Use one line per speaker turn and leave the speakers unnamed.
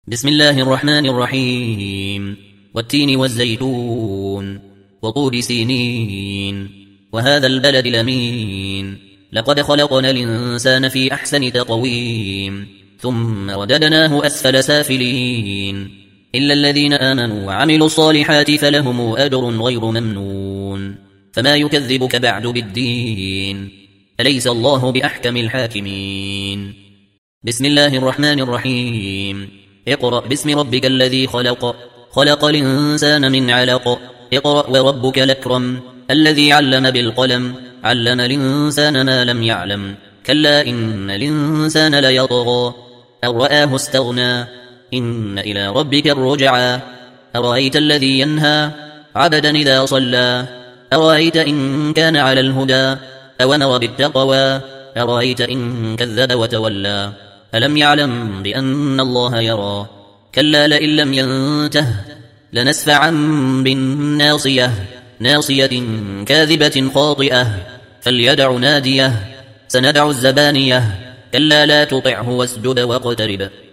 بسم الله الرحمن الرحيم والتين والزيتون وطور سينين وهذا البلد الأمين لقد خلقنا الإنسان في أحسن تقويم ثم رددناه أسفل سافلين إلا الذين آمنوا وعملوا الصالحات فلهم أجر غير ممنون فما يكذبك بعد بالدين أليس الله بأحكم الحاكمين. بسم الله الرحمن الرحيم اقرأ باسم ربك الذي خلق خلق الإنسان من علق اقرأ وربك الأكرم الذي علم بالقلم علم الإنسان ما لم يعلم كلا إن الإنسان ليطغى أن رآه استغنى إن إلى ربك الرجعى أرأيت الذي ينهى عبدا إذا صلى أرأيت إن كان على الهدى أو أمر بالتقوى أرأيت إن كذب وتولى ألم يعلم بأن الله يرى كلا لئن لم ينته لنسفعا بالناصية ناصية كاذبة خاطئة فليدع ناديه سندع الزبانية كلا لا تطعه واسجد واقترب